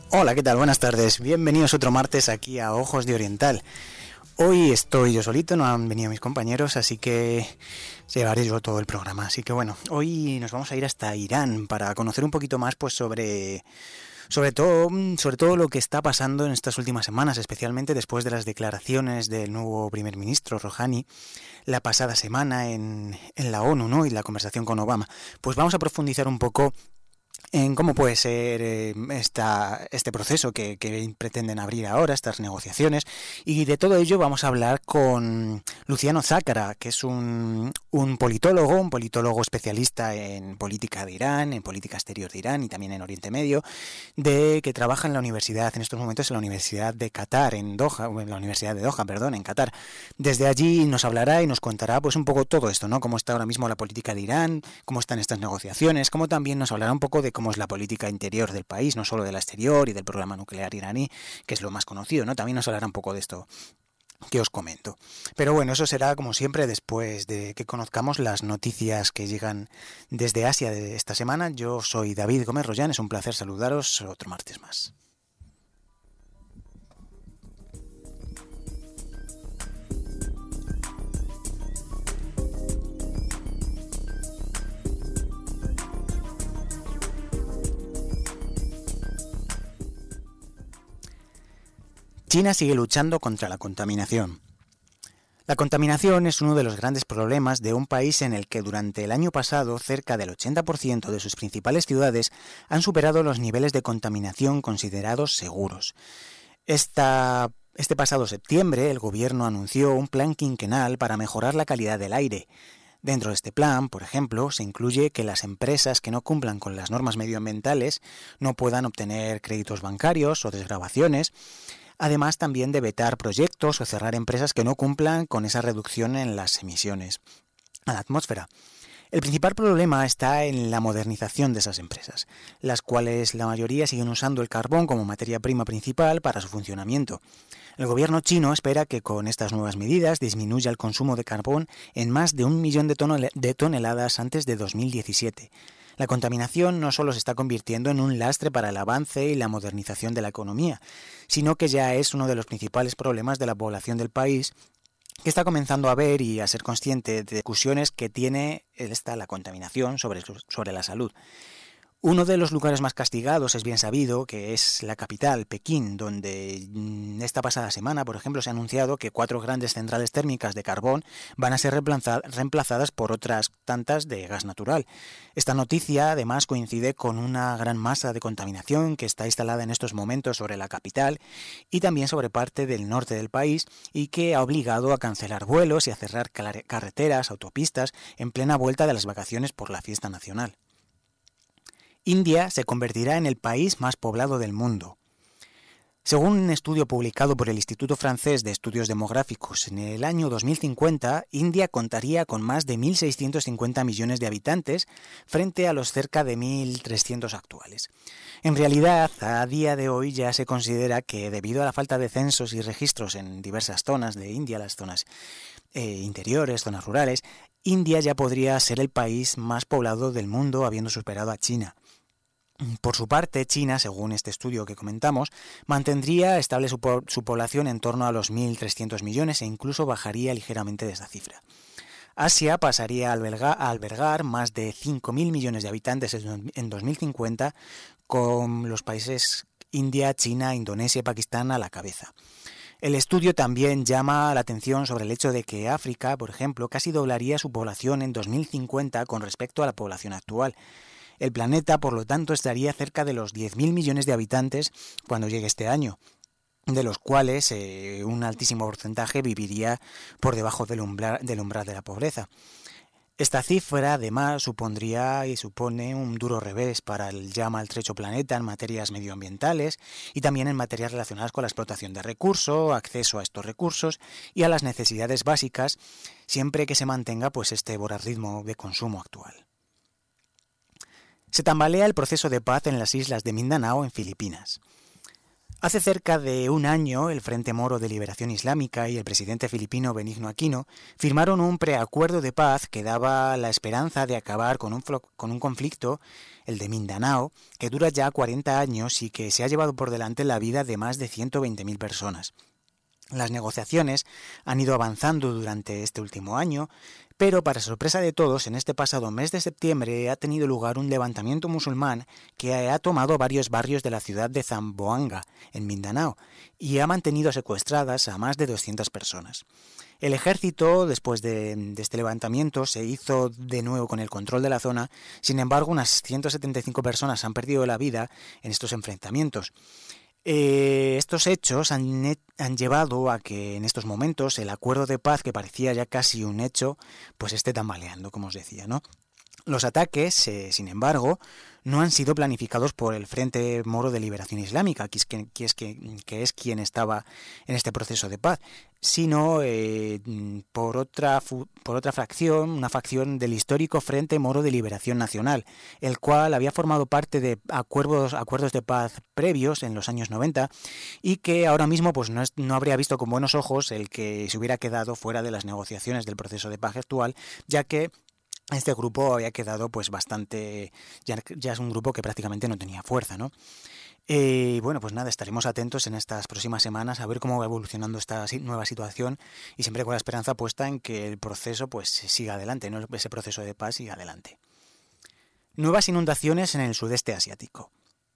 Hola, ¿qué tal? Buenas tardes. Bienvenidos otro martes aquí a Ojos de Oriental. Hoy estoy yo solito, no han venido mis compañeros, así que llevaré yo todo el programa. Así que bueno, hoy nos vamos a ir hasta Irán para conocer un poquito más pues sobre todo lo que está pasando en estas últimas semanas, especialmente después de las declaraciones del nuevo primer ministro Rouhani la pasada semana en la ONU, ¿no? Y la conversación con Obama. Pues vamos a profundizar un poco en cómo puede ser este proceso que pretenden abrir ahora, estas negociaciones, y de todo ello vamos a hablar con Luciano Zácara, que es un politólogo especialista en política de Irán, en política exterior de Irán y también en Oriente Medio, que trabaja en la universidad, en estos momentos en la Universidad de Qatar, en la Universidad de Doha, en Qatar. Desde allí nos hablará y nos contará pues un poco todo esto, ¿no? Cómo está ahora mismo la política de Irán, cómo están estas negociaciones, cómo también nos hablará un poco de cómo es la política interior del país, no solo de la exterior y del programa nuclear iraní, que es lo más conocido, ¿no? También nos hablará un poco de esto que os comento. Pero bueno, eso será como siempre después de que conozcamos las noticias que llegan desde Asia de esta semana. Yo soy David Gómez Rollán, es un placer saludaros otro martes más. China sigue luchando contra la contaminación. La contaminación es uno de los grandes problemas de un país en el que durante el año pasado cerca del 80% de sus principales ciudades han superado los niveles de contaminación considerados seguros. Este pasado septiembre el gobierno anunció un plan quinquenal para mejorar la calidad del aire. Dentro de este plan, por ejemplo, se incluye que las empresas que no cumplan con las normas medioambientales no puedan obtener créditos bancarios o desgravaciones, además también de vetar proyectos o cerrar empresas que no cumplan con esa reducción en las emisiones a la atmósfera. El principal problema está en la modernización de esas empresas, las cuales la mayoría siguen usando el carbón como materia prima principal para su funcionamiento. El gobierno chino espera que con estas nuevas medidas disminuya el consumo de carbón en más de 1 millón de toneladas antes de 2017. La contaminación no solo se está convirtiendo en un lastre para el avance y la modernización de la economía, sino que ya es uno de los principales problemas de la población del país, que está comenzando a ver y a ser consciente de discusiones que tiene la contaminación sobre la salud. Uno de los lugares más castigados es bien sabido que es la capital, Pekín, donde esta pasada semana, por ejemplo, se ha anunciado que 4 grandes centrales térmicas de carbón van a ser reemplazadas por otras tantas de gas natural. Esta noticia además coincide con una gran masa de contaminación que está instalada en estos momentos sobre la capital y también sobre parte del norte del país y que ha obligado a cancelar vuelos y a cerrar carreteras, autopistas en plena vuelta de las vacaciones por la fiesta nacional. India se convertirá en el país más poblado del mundo. Según un estudio publicado por el Instituto Francés de Estudios Demográficos, en el año 2050, India contaría con más de 1.650 millones de habitantes frente a los cerca de 1.300 actuales. En realidad, a día de hoy ya se considera que debido a la falta de censos y registros en diversas zonas de India, las zonas interiores, zonas rurales, India ya podría ser el país más poblado del mundo, habiendo superado a China. Por su parte, China, según este estudio que comentamos, mantendría estable su población en torno a los 1.300 millones e incluso bajaría ligeramente de esa cifra. Asia pasaría a albergar más de 5.000 millones de habitantes en 2050, con los países India, China, Indonesia y Pakistán a la cabeza. El estudio también llama la atención sobre el hecho de que África, por ejemplo, casi doblaría su población en 2050 con respecto a la población actual. El planeta, por lo tanto, estaría cerca de los 10.000 millones de habitantes cuando llegue este año, de los cuales un altísimo porcentaje viviría por debajo del umbral de la pobreza. Esta cifra, además, supone un duro revés para el ya maltrecho planeta en materias medioambientales y también en materias relacionadas con la explotación de recursos, acceso a estos recursos y a las necesidades básicas, siempre que se mantenga pues este voraz ritmo de consumo actual. Se tambalea el proceso de paz en las islas de Mindanao, en Filipinas. Hace cerca de un año, el Frente Moro de Liberación Islámica y el presidente filipino Benigno Aquino firmaron un preacuerdo de paz que daba la esperanza de acabar con un conflicto, el de Mindanao, que dura ya 40 años y que se ha llevado por delante la vida de más de 120.000 personas. Las negociaciones han ido avanzando durante este último año, pero para sorpresa de todos, en este pasado mes de septiembre ha tenido lugar un levantamiento musulmán que ha tomado varios barrios de la ciudad de Zamboanga, en Mindanao, y ha mantenido secuestradas a más de 200 personas. El ejército, después de este levantamiento, se hizo de nuevo con el control de la zona. Sin embargo, unas 175 personas han perdido la vida en estos enfrentamientos. Estos hechos han llevado a que en estos momentos el acuerdo de paz, que parecía ya casi un hecho, pues esté tambaleando, como os decía, ¿no? Los ataques, sin embargo, no han sido planificados por el Frente Moro de Liberación Islámica, que es quien estaba en este proceso de paz, sino por otra fracción, una facción del histórico Frente Moro de Liberación Nacional, el cual había formado parte de acuerdos de paz previos en los años 90 y que ahora mismo pues no habría visto con buenos ojos el que se hubiera quedado fuera de las negociaciones del proceso de paz actual, ya que este grupo había quedado pues bastante, ya es un grupo que prácticamente no tenía fuerza, ¿no? Bueno, pues nada, estaremos atentos en estas próximas semanas a ver cómo va evolucionando esta nueva situación y siempre con la esperanza puesta en que el proceso pues siga adelante, ¿no? Ese proceso de paz siga adelante. Nuevas inundaciones en el sudeste asiático.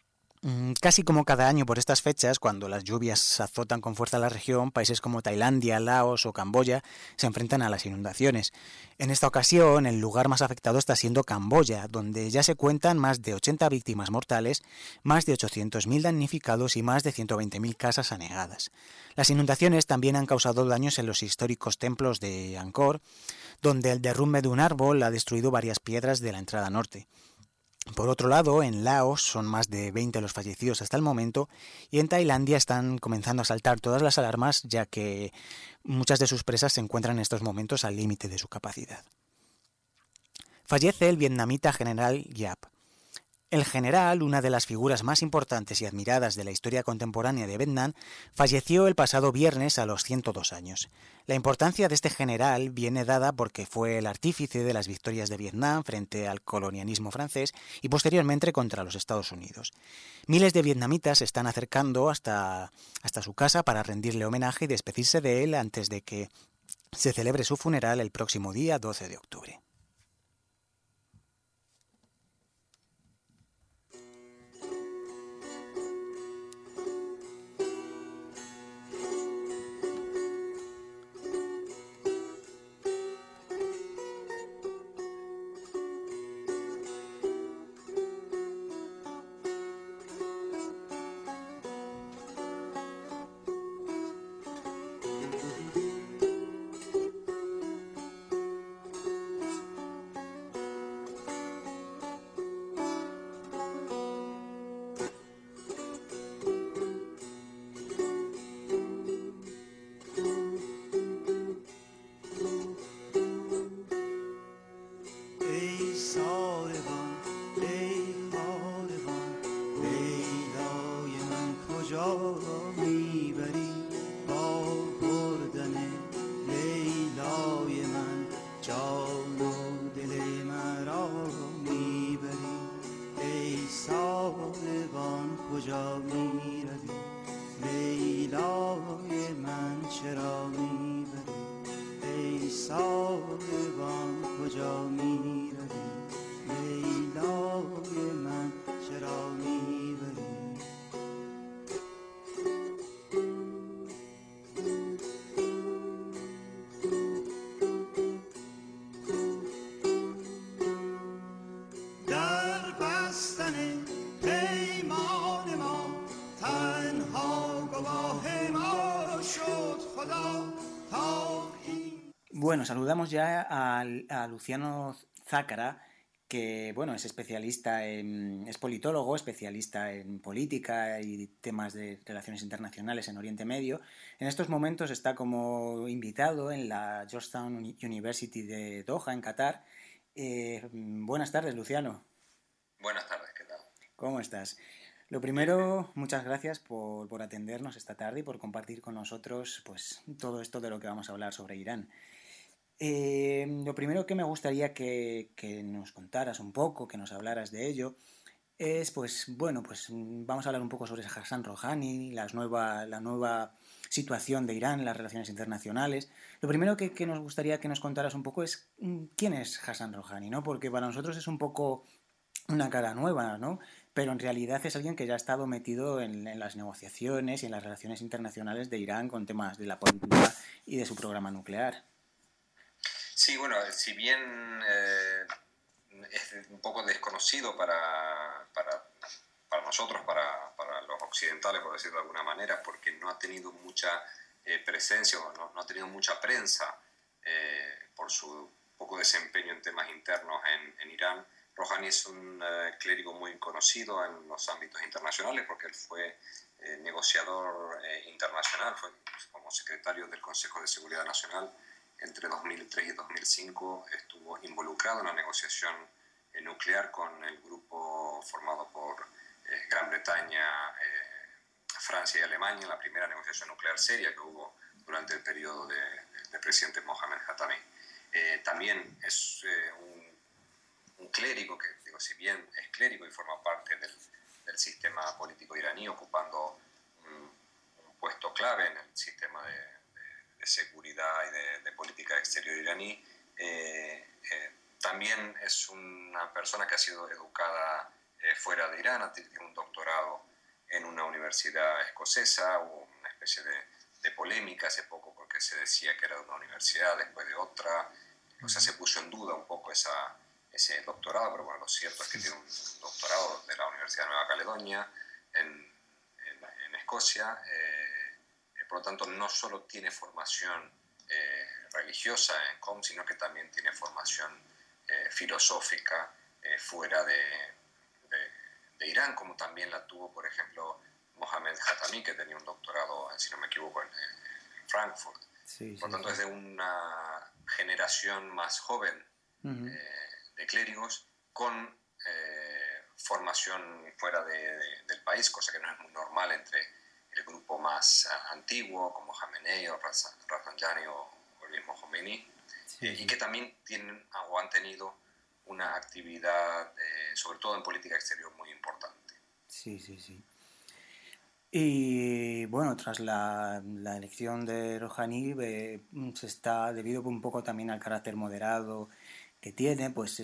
Casi como cada año por estas fechas, cuando las lluvias azotan con fuerza la región, países como Tailandia, Laos o Camboya se enfrentan a las inundaciones. En esta ocasión, el lugar más afectado está siendo Camboya, donde ya se cuentan más de 80 víctimas mortales, más de 800.000 damnificados y más de 120.000 casas anegadas. Las inundaciones también han causado daños en los históricos templos de Angkor, donde el derrumbe de un árbol ha destruido varias piedras de la entrada norte. Por otro lado, en Laos son más de 20 los fallecidos hasta el momento y en Tailandia están comenzando a saltar todas las alarmas, ya que muchas de sus presas se encuentran en estos momentos al límite de su capacidad. Fallece el vietnamita general Giap. El general, una de las figuras más importantes y admiradas de la historia contemporánea de Vietnam, falleció el pasado viernes a los 102 años. La importancia de este general viene dada porque fue el artífice de las victorias de Vietnam frente al colonialismo francés y posteriormente contra los Estados Unidos. Miles de vietnamitas se están acercando hasta su casa para rendirle homenaje y despedirse de él antes de que se celebre su funeral el próximo día 12 de octubre. Bueno, saludamos ya a Luciano Zácara, que bueno, es es politólogo, especialista en política y temas de relaciones internacionales en Oriente Medio. En estos momentos está como invitado en la Georgetown University de Doha, en Qatar. Buenas tardes, Luciano. Buenas tardes, ¿qué tal? ¿Cómo estás? Lo Bien. primero, muchas gracias por atendernos esta tarde y por compartir con nosotros pues, todo esto de lo que vamos a hablar sobre Irán. Lo primero que me gustaría que nos contaras un poco, que nos hablaras de ello, es pues bueno, pues vamos a hablar un poco sobre Hassan Rouhani, la nueva situación de Irán, las relaciones internacionales. Lo primero que nos gustaría que nos contaras un poco es quién es Hassan Rouhani, ¿no? Porque para nosotros es un poco una cara nueva, ¿no? Pero en realidad es alguien que ya ha estado metido en las negociaciones y en las relaciones internacionales de Irán con temas de la política y de su programa nuclear. Sí, bueno, si bien es un poco desconocido para nosotros, para los occidentales, por decirlo de alguna manera, porque no ha tenido mucha presencia o no ha tenido mucha prensa por su poco desempeño en temas internos en Irán. Rouhani es un clérigo muy conocido en los ámbitos internacionales porque él fue negociador internacional, fue como secretario del Consejo de Seguridad Nacional entre 2003 y 2005, estuvo involucrado en la negociación nuclear con el grupo formado por Gran Bretaña, Francia y Alemania, en la primera negociación nuclear seria que hubo durante el periodo del presidente Mohamed Khatami. También es un clérigo que, digo, si bien es clérigo y forma parte del sistema político iraní, ocupando un puesto clave en el sistema de seguridad y de política exterior iraní, también es una persona que ha sido educada fuera de Irán, tiene un doctorado en una universidad escocesa, hubo una especie de polémica hace poco porque se decía que era de una universidad, después de otra, o sea, se puso en duda un poco ese doctorado, pero bueno, lo cierto es que tiene un doctorado de la Universidad de Nueva Caledonia en Escocia, por lo tanto no solo tiene formación religiosa en COM, sino que también tiene formación filosófica fuera de Irán, como también la tuvo, por ejemplo, Mohamed Khatami, que tenía un doctorado, si no me equivoco, en Frankfurt. Sí, Por sí, lo tanto, sí. es de una generación más joven Uh-huh. de clérigos con formación fuera del país, cosa que no es muy normal entre el grupo más antiguo, como Jamenei o Rafsanjani o el mismo Khomeini, Sí, y sí. que también tienen o han tenido una actividad, sobre todo en política exterior, muy importante. Sí, sí, sí. Y bueno, tras la elección de Rouhani, se está, debido un poco también al carácter moderado que tiene, pues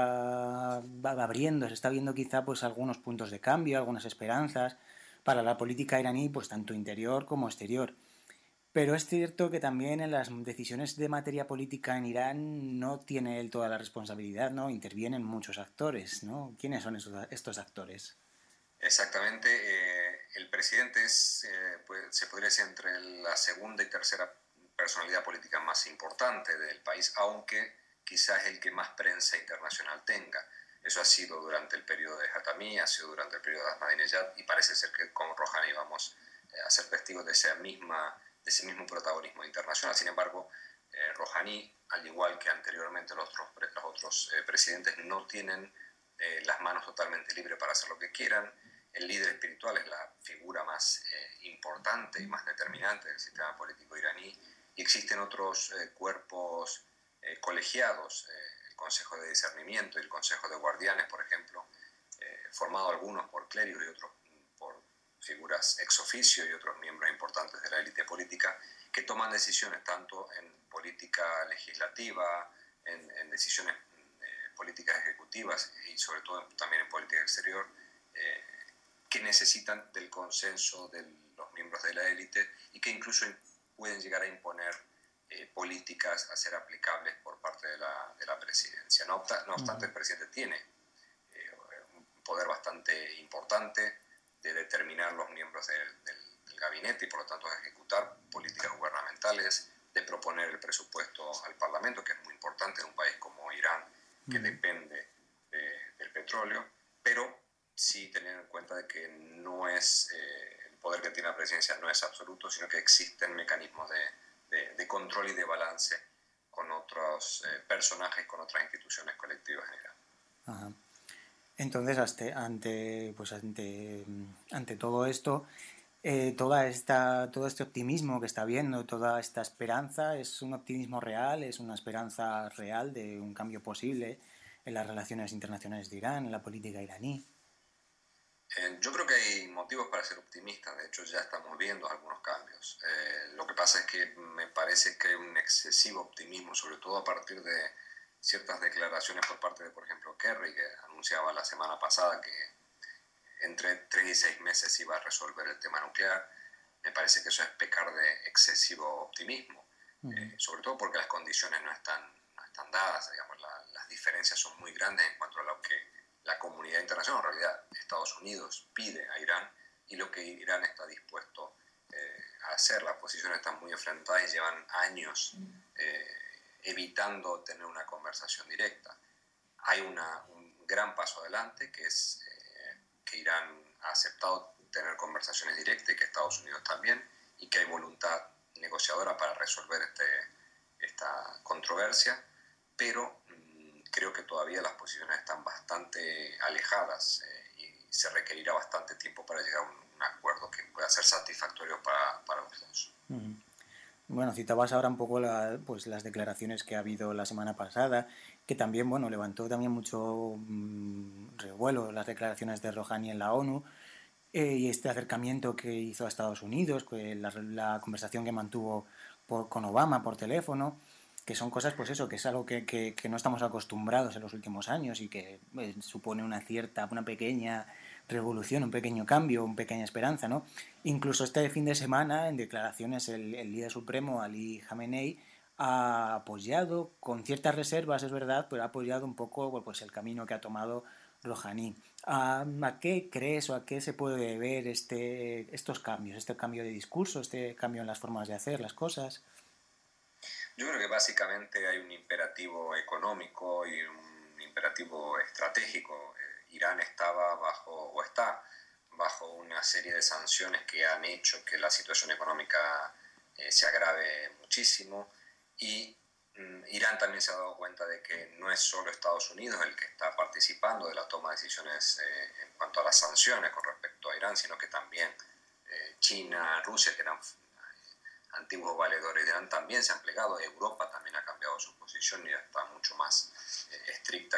va abriendo, se está viendo quizá pues algunos puntos de cambio, algunas esperanzas para la política iraní, pues tanto interior como exterior. Pero es cierto que también en las decisiones de materia política en Irán no tiene él toda la responsabilidad, ¿no? Intervienen muchos actores, ¿no? ¿Quiénes son estos actores? Exactamente, el presidente es, pues, se podría decir, entre la segunda y tercera personalidad política más importante del país, aunque quizás el que más prensa internacional tenga. Eso ha sido durante el periodo de Hatami, ha sido durante el periodo de Ahmadinejad, y parece ser que con Rouhani vamos a ser testigos de ese mismo protagonismo internacional. Sin embargo, Rouhani, al igual que anteriormente los otros presidentes, no tienen las manos totalmente libres para hacer lo que quieran. El líder espiritual es la figura más importante y más determinante del sistema político iraní, y existen otros cuerpos colegiados, el Consejo de Discernimiento y el Consejo de Guardianes, por ejemplo, formado algunos por clérigos y otros por figuras ex oficio y otros miembros importantes de la élite política, que toman decisiones tanto en política legislativa, en decisiones políticas ejecutivas y sobre todo también en política exterior, que necesitan del consenso de los miembros de la élite y que incluso pueden llegar a imponer políticas a ser aplicables por parte de la presidencia. No obstante, Uh-huh. el presidente tiene un poder bastante importante de determinar los miembros del gabinete y por lo tanto de ejecutar políticas gubernamentales, de proponer el presupuesto al Parlamento, que es muy importante en un país como Irán, que Uh-huh. depende del petróleo, pero sí tener en cuenta de que no es el poder que tiene la presidencia no es absoluto, sino que existen mecanismos de control y de balance con otros personajes, con otras instituciones colectivas en Irán. Ajá. Entonces, ante todo esto, todo este optimismo que está habiendo, toda esta esperanza, ¿es un optimismo real? ¿Es una esperanza real de un cambio posible en las relaciones internacionales de Irán, en la política iraní? Yo creo que hay motivos para ser optimistas, de hecho ya estamos viendo algunos cambios. Lo que pasa es que me parece que hay un excesivo optimismo, sobre todo a partir de ciertas declaraciones por parte de, por ejemplo, Kerry, que anunciaba la semana pasada que entre 3 y 6 meses iba a resolver el tema nuclear. Me parece que eso es pecar de excesivo optimismo, sobre todo porque las condiciones no están dadas, digamos, las diferencias son muy grandes en cuanto a lo que la comunidad internacional, en realidad Estados Unidos, pide a Irán y lo que Irán está dispuesto a hacer. Las posiciones están muy enfrentadas y llevan años evitando tener una conversación directa. Hay un gran paso adelante, que es que Irán ha aceptado tener conversaciones directas y que Estados Unidos también, y que hay voluntad negociadora para resolver esta controversia, pero creo que todavía las posiciones están bastante alejadas y se requerirá bastante tiempo para llegar a un acuerdo que pueda ser satisfactorio para los dos. Bueno, citabas ahora un poco pues, las declaraciones que ha habido la semana pasada, que también, bueno, levantó también mucho revuelo las declaraciones de Rouhani en la ONU, y este acercamiento que hizo a Estados Unidos, la conversación que mantuvo con Obama por teléfono, que son cosas, pues eso, que es algo que no estamos acostumbrados en los últimos años y que supone una pequeña revolución, un pequeño cambio, una pequeña esperanza, ¿no? Incluso este fin de semana, en declaraciones, el líder supremo, Ali Khamenei, ha apoyado, con ciertas reservas, es verdad, pero ha apoyado un poco pues, el camino que ha tomado Rouhani. ¿A qué crees o a qué se puede deber estos cambios, este cambio de discurso, este cambio en las formas de hacer las cosas? Yo creo que básicamente hay un imperativo económico y un imperativo estratégico. Irán estaba bajo, o está bajo una serie de sanciones que han hecho que la situación económica se agrave muchísimo, y Irán también se ha dado cuenta de que no es solo Estados Unidos el que está participando de la toma de decisiones en cuanto a las sanciones con respecto a Irán, sino que también China, Rusia, que eran antiguos valedores de Irán, también se han plegado. Europa también ha cambiado su posición y está mucho más estricta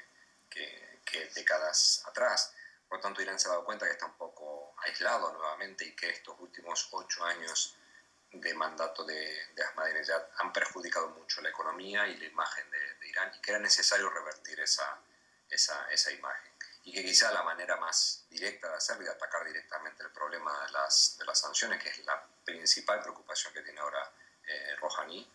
que décadas atrás. Por lo tanto, Irán se ha dado cuenta que está un poco aislado nuevamente y que estos últimos 8 años de mandato de Ahmadinejad han perjudicado mucho la economía y la imagen de Irán, y que era necesario revertir esa imagen. Y que quizá la manera más directa de hacerlo y de atacar directamente el problema de las sanciones, que es la principal preocupación que tiene ahora Rouhani,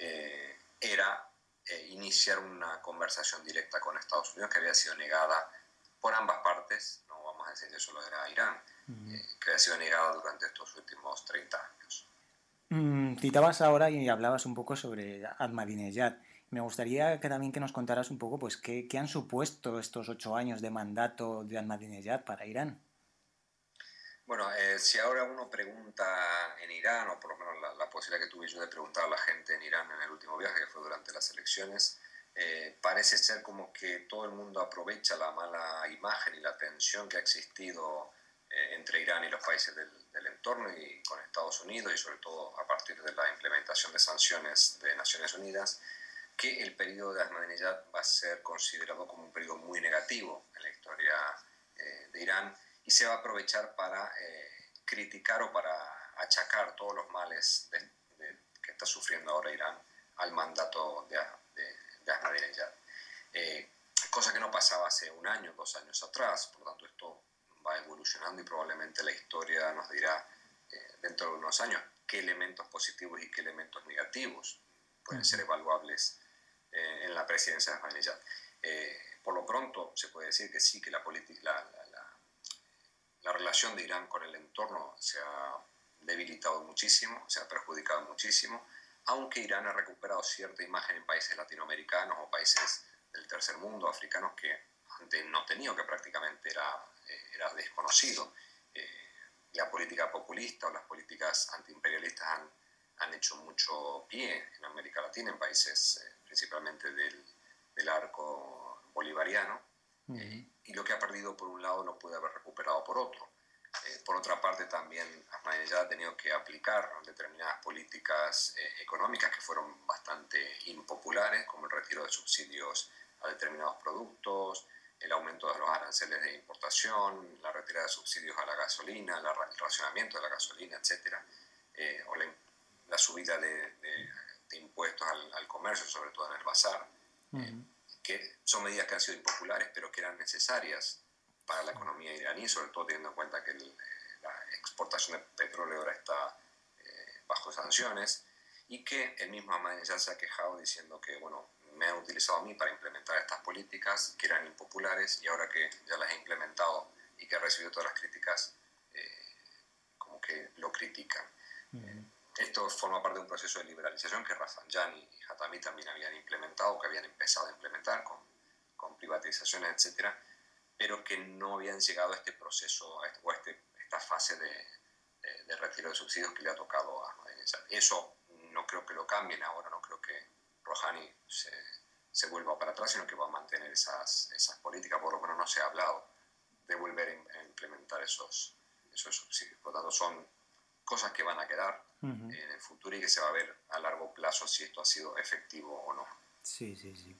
era iniciar una conversación directa con Estados Unidos, que había sido negada por ambas partes, no vamos a decir que solo era Irán, que había sido negada durante estos últimos 30 años. Citabas ahora y hablabas un poco sobre Ahmadinejad. Me gustaría que también que nos contaras un poco pues qué han supuesto estos 8 años de mandato de Ahmadinejad para Irán. Bueno, si ahora uno pregunta en Irán, o por lo menos la posibilidad que tuve yo de preguntar a la gente en Irán en el último viaje, que fue durante las elecciones, parece ser como que todo el mundo aprovecha la mala imagen y la tensión que ha existido entre Irán y los países del entorno y con Estados Unidos, y sobre todo a partir de la implementación de sanciones de Naciones Unidas, que el periodo de Ahmadinejad va a ser considerado como un periodo muy negativo en la historia de Irán, y se va a aprovechar para criticar o para achacar todos los males que está sufriendo ahora Irán al mandato de Ahmadinejad. Cosa que no pasaba hace 1 año, 2 años atrás. Por lo tanto, esto va evolucionando y probablemente la historia nos dirá dentro de unos años qué elementos positivos y qué elementos negativos pueden ser evaluables en la presidencia de Ahmadinejad. Por lo pronto se puede decir que sí, que la relación de Irán con el entorno se ha debilitado muchísimo, se ha perjudicado muchísimo, aunque Irán ha recuperado cierta imagen en países latinoamericanos o países del tercer mundo, africanos, que antes no tenía, que prácticamente era desconocido. La política populista o las políticas antiimperialistas han hecho mucho pie en América Latina, en países principalmente del arco bolivariano, Y lo que ha perdido por un lado lo puede haber recuperado por otro. Por otra parte, también Ahmadinejad ha tenido que aplicar determinadas políticas económicas que fueron bastante impopulares, como el retiro de subsidios a determinados productos, el aumento de los aranceles de importación, la retirada de subsidios a la gasolina, el racionamiento de la gasolina, etcétera, o la subida de impuestos al comercio, sobre todo en el bazar, que son medidas que han sido impopulares, pero que eran necesarias para la economía iraní, sobre todo teniendo en cuenta que la exportación de petróleo ahora está bajo sanciones, y que el mismo Ahmadinejad se ha quejado diciendo que, bueno, me han utilizado a mí para implementar estas políticas que eran impopulares, y ahora que ya las he implementado y que he recibido todas las críticas, como que lo critican. Esto forma parte de un proceso de liberalización que Rafsanjani y Hatami también habían implementado, que habían empezado a implementar con privatizaciones, etcétera, pero que no habían llegado a este proceso o a esta fase de retiro de subsidios que le ha tocado a Ahmadinejad. Eso no creo que lo cambien ahora, no creo que Rouhani se vuelva para atrás, sino que va a mantener esas políticas. Por lo menos no se ha hablado de volver a implementar esos subsidios. Por lo tanto, son cosas que van a quedar en el futuro y que se va a ver a largo plazo si esto ha sido efectivo o no. Sí.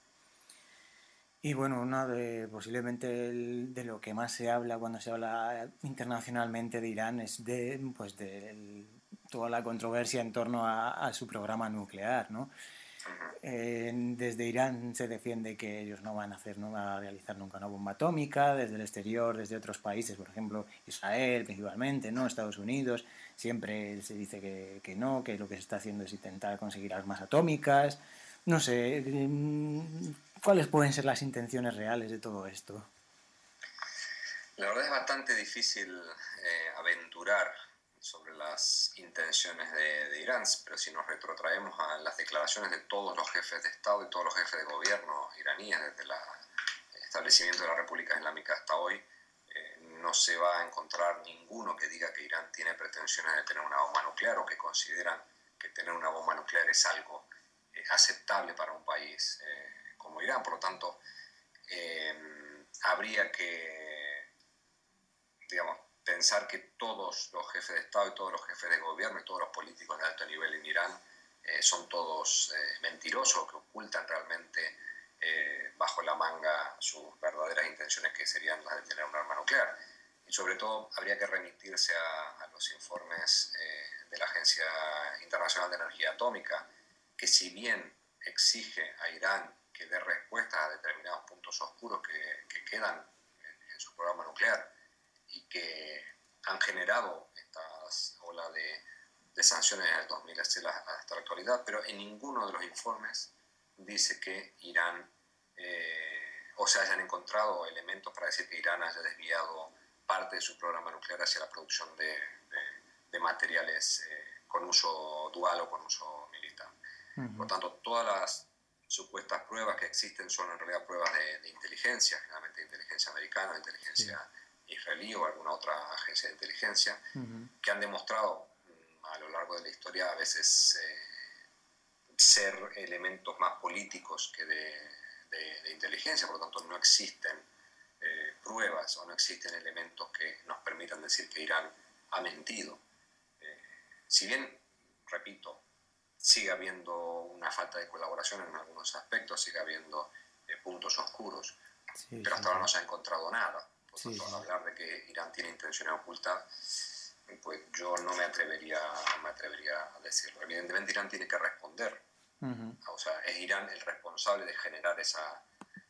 Y bueno, posiblemente de lo que más se habla cuando se habla internacionalmente de Irán es de toda la controversia en torno a su programa nuclear, ¿no? Desde Irán se defiende que ellos no van a realizar nunca una bomba atómica. Desde el exterior, desde otros países, por ejemplo Israel principalmente, ¿no? Estados Unidos, siempre se dice que no, que lo que se está haciendo es intentar conseguir armas atómicas. No sé, ¿cuáles pueden ser las intenciones reales de todo esto? La verdad es bastante difícil aventurar sobre las intenciones de Irán, pero si nos retrotraemos a las declaraciones de todos los jefes de Estado y todos los jefes de gobierno iraníes desde el establecimiento de la República Islámica hasta hoy, no se va a encontrar ninguno que diga que Irán tiene pretensiones de tener una bomba nuclear o que consideran que tener una bomba nuclear es algo aceptable para un país como Irán. Por lo tanto, habría que, digamos, pensar que todos los jefes de Estado y todos los jefes de gobierno y todos los políticos de alto nivel en Irán son todos mentirosos, que ocultan realmente bajo la manga sus verdaderas intenciones, que serían las de tener un arma nuclear. Y sobre todo habría que remitirse a los informes de la Agencia Internacional de Energía Atómica, que si bien exige a Irán que dé respuestas a determinados puntos oscuros que quedan en su programa nuclear, y que han generado estas olas de sanciones desde el 2000 hasta la actualidad, pero en ninguno de los informes dice que Irán, o se hayan encontrado elementos para decir que Irán haya desviado parte de su programa nuclear hacia la producción de materiales con uso dual o con uso militar. Por lo tanto, todas las supuestas pruebas que existen son en realidad pruebas de inteligencia, generalmente de inteligencia americana, de inteligencia israelí o alguna otra agencia de inteligencia, que han demostrado a lo largo de la historia a veces ser elementos más políticos que de inteligencia. Por lo tanto, no existen pruebas o no existen elementos que nos permitan decir que Irán ha mentido. Si bien, repito, sigue habiendo una falta de colaboración en algunos aspectos, sigue habiendo puntos oscuros, pero hasta ahora no se ha encontrado nada. Por tanto, hablar de que Irán tiene intenciones ocultas, pues yo no me atrevería a decirlo. Evidentemente Irán tiene que responder. O sea, es Irán el responsable de generar esa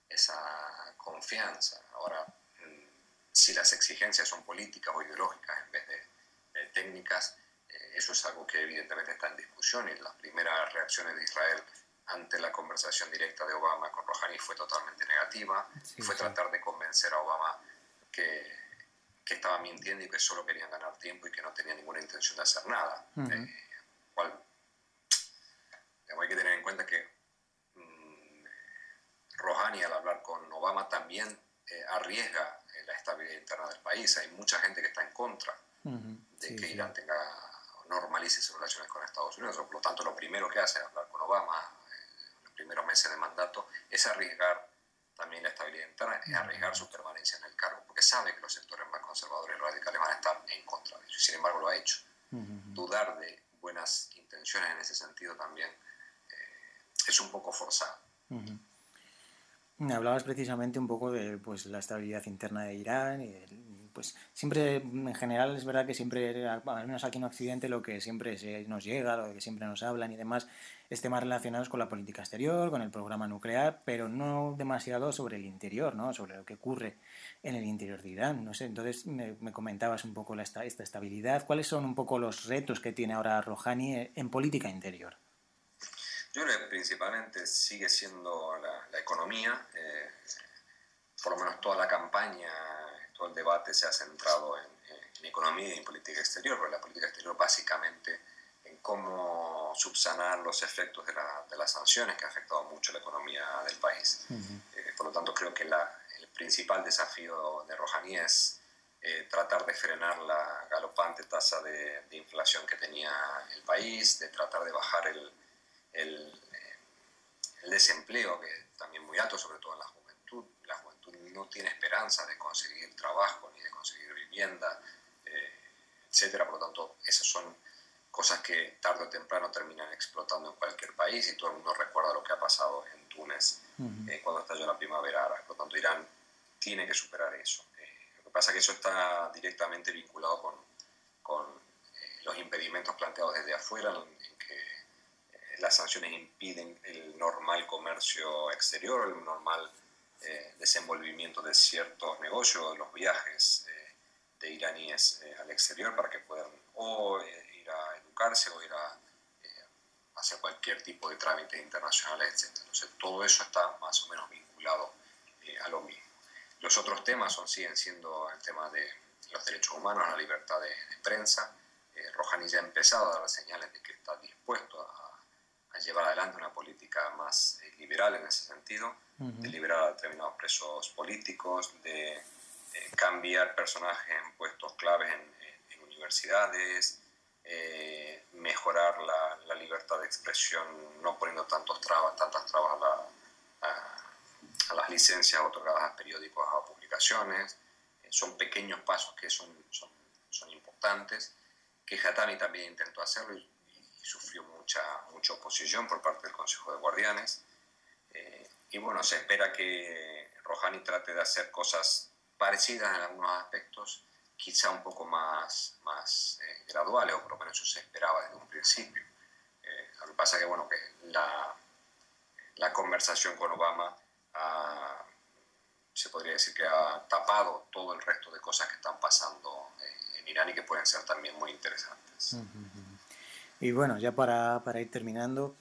confianza. Ahora, si las exigencias son políticas o ideológicas en vez de técnicas, eso es algo que evidentemente está en discusión, y las primeras reacciones de Israel ante la conversación directa de Obama con Rouhani fue totalmente negativa, y fue tratar de convencer a Obama que estaba mintiendo y que solo querían ganar tiempo y que no tenía ninguna intención de hacer nada. Hay que tener en cuenta que Rouhani, al hablar con Obama, también arriesga la estabilidad interna del país. Hay mucha gente que está en contra de que Irán normalice sus relaciones con Estados Unidos. Por lo tanto, lo primero que hace al hablar con Obama en los primeros meses de mandato es arriesgar también la estabilidad interna, es arriesgar su permanencia en el cargo, porque sabe que los sectores más conservadores y radicales van a estar en contra de ellos. Sin embargo, lo ha hecho. Dudar de buenas intenciones en ese sentido también es un poco forzado. Hablabas precisamente un poco de pues, la estabilidad interna de Irán y pues siempre, en general, es verdad que siempre, al menos aquí en Occidente, lo que siempre nos llega, lo que siempre nos hablan y demás, es temas relacionados con la política exterior, con el programa nuclear, pero no demasiado sobre el interior, ¿no? Sobre lo que ocurre en el interior de Irán. No sé, entonces me comentabas un poco esta estabilidad. ¿Cuáles son un poco los retos que tiene ahora Rouhani en política interior? Yo creo que principalmente sigue siendo la economía. Por lo menos toda la campaña, todo el debate se ha centrado en economía y en política exterior, porque la política exterior básicamente en cómo subsanar los efectos de las sanciones que ha afectado mucho la economía del país. Por lo tanto, creo que el principal desafío de Rouhani es tratar de frenar la galopante tasa de inflación que tenía el país, de tratar de bajar el desempleo, que es también muy alto, sobre todo en la juventud. La juventud no tiene esperanza de conseguir trabajo ni de conseguir vivienda, etcétera. Por lo tanto, esas son cosas que tarde o temprano terminan explotando en cualquier país, y todo el mundo recuerda lo que ha pasado en Túnez cuando estalló la primavera árabe. Por lo tanto, Irán tiene que superar eso. Lo que pasa es que eso está directamente vinculado con los impedimentos planteados desde afuera, en que las sanciones impiden el normal comercio exterior, el normal desenvolvimiento de ciertos negocios, los viajes de iraníes al exterior para que puedan ir a educarse o ir a hacer cualquier tipo de trámites internacionales, etc. Entonces, todo eso está más o menos vinculado a lo mismo. Los otros temas siguen siendo el tema de los derechos humanos, la libertad de prensa. Rouhani ya ha empezado a dar señales de que está dispuesto a llevar adelante una política más liberal en ese sentido, de liberar a determinados presos políticos, de cambiar personajes en puestos claves en universidades, mejorar la libertad de expresión, no poniendo tantas trabas a las licencias otorgadas a periódicos, a publicaciones. Son pequeños pasos que son importantes, que Khatami también intentó hacerlo y sufrió mucha oposición por parte del Consejo de Guardianes. Y bueno, se espera que Rouhani trate de hacer cosas parecidas en algunos aspectos, quizá un poco más graduales, o por lo menos eso se esperaba desde un principio. Lo que pasa es que, bueno, que la conversación con Obama se podría decir que ha tapado todo el resto de cosas que están pasando en Irán y que pueden ser también muy interesantes. Y bueno, ya para ir terminando,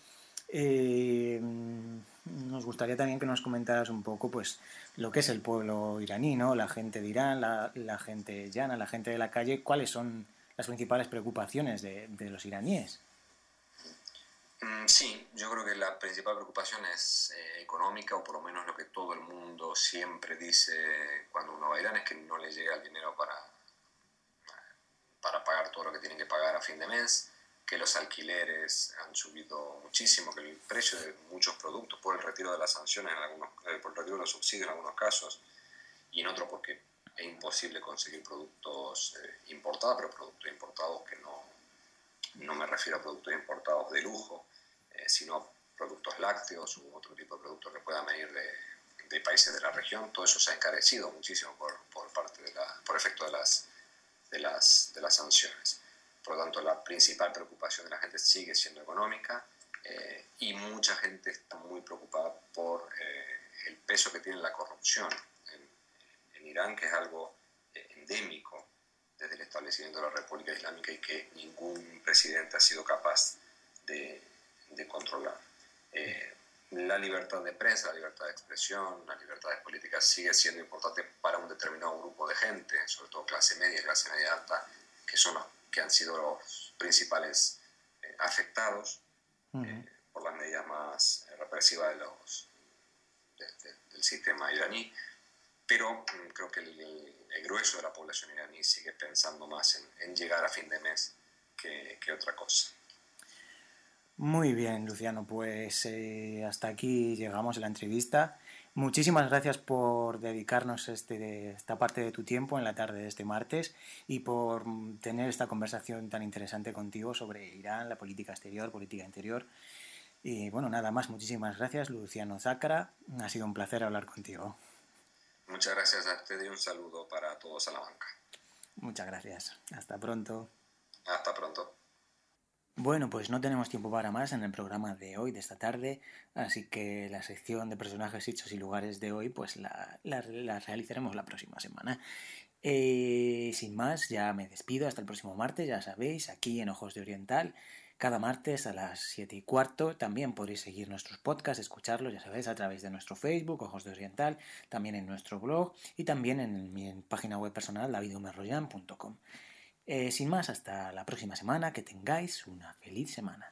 nos gustaría también que nos comentaras un poco pues lo que es el pueblo iraní, ¿no? La gente de Irán, la gente llana, la gente de la calle. ¿Cuáles son las principales preocupaciones de los iraníes? Sí, yo creo que la principal preocupación es económica, o por lo menos lo que todo el mundo siempre dice cuando uno va a Irán, es que no le llega el dinero para pagar todo lo que tienen que pagar a fin de mes, que los alquileres han subido muchísimo, que el precio de muchos productos por el retiro de las sanciones, por el retiro de los subsidios en algunos casos, y en otros porque es imposible conseguir productos importados, pero productos importados que no me refiero a productos importados de lujo, sino productos lácteos u otro tipo de productos que puedan venir de países de la región. Todo eso se ha encarecido muchísimo por efecto de las sanciones. Por lo tanto, la principal preocupación de la gente sigue siendo económica, y mucha gente está muy preocupada por el peso que tiene la corrupción en Irán, que es algo endémico desde el establecimiento de la República Islámica y que ningún presidente ha sido capaz de controlar. La libertad de prensa, la libertad de expresión, las libertades políticas sigue siendo importante para un determinado grupo de gente, sobre todo clase media y clase media alta, que son los que han sido los principales afectados por las medidas más represivas del sistema iraní. Pero creo que el grueso de la población iraní sigue pensando más en llegar a fin de mes que otra cosa. Muy bien, Luciano, pues hasta aquí llegamos a la entrevista. Muchísimas gracias por dedicarnos esta parte de tu tiempo en la tarde de este martes y por tener esta conversación tan interesante contigo sobre Irán, la política exterior, política interior. Y bueno, nada más, muchísimas gracias, Luciano Zácara. Ha sido un placer hablar contigo. Muchas gracias a usted y un saludo para todo Salamanca. Muchas gracias. Hasta pronto. Hasta pronto. Bueno, pues no tenemos tiempo para más en el programa de hoy, de esta tarde, así que la sección de personajes, hechos y lugares de hoy pues la realizaremos la próxima semana. Sin más, ya me despido, hasta el próximo martes, ya sabéis, aquí en Ojos de Oriental, cada martes a las 7:15. También podréis seguir nuestros podcasts, escucharlos, ya sabéis, a través de nuestro Facebook, Ojos de Oriental, también en nuestro blog y también en mi página web personal, davidumerroyan.com. Sin más, hasta la próxima semana, que tengáis una feliz semana.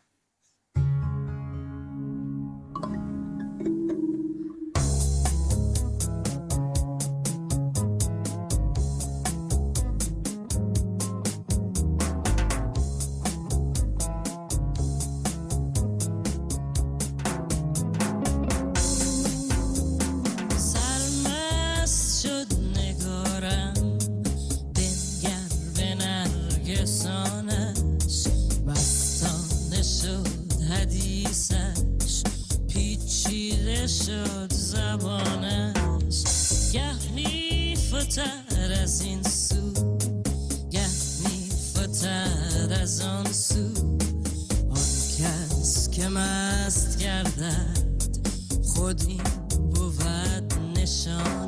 شد زبانش گه میفتد از این سو گه میفتد از آن سو آن کس که مست گردد خود این بود نشان